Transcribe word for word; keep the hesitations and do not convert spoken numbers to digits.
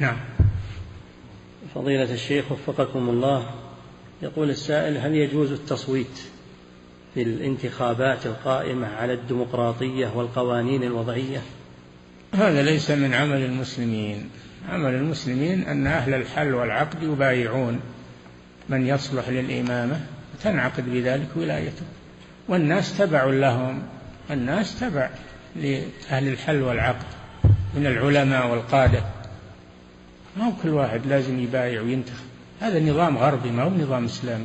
نعم. فضيلة الشيخ وفقكم الله، يقول السائل: هل يجوز التصويت في الانتخابات القائمة على الديمقراطية والقوانين الوضعية؟ هذا ليس من عمل المسلمين. عمل المسلمين أن أهل الحل والعقد يبايعون من يصلح للإمامة وتنعقد بذلك ولايته، والناس تبع لهم، الناس تبع لأهل الحل والعقد من العلماء والقادة، ما هو كل واحد لازم يبايع وينتخب. هذا نظام غربي، ما هو نظام إسلامي.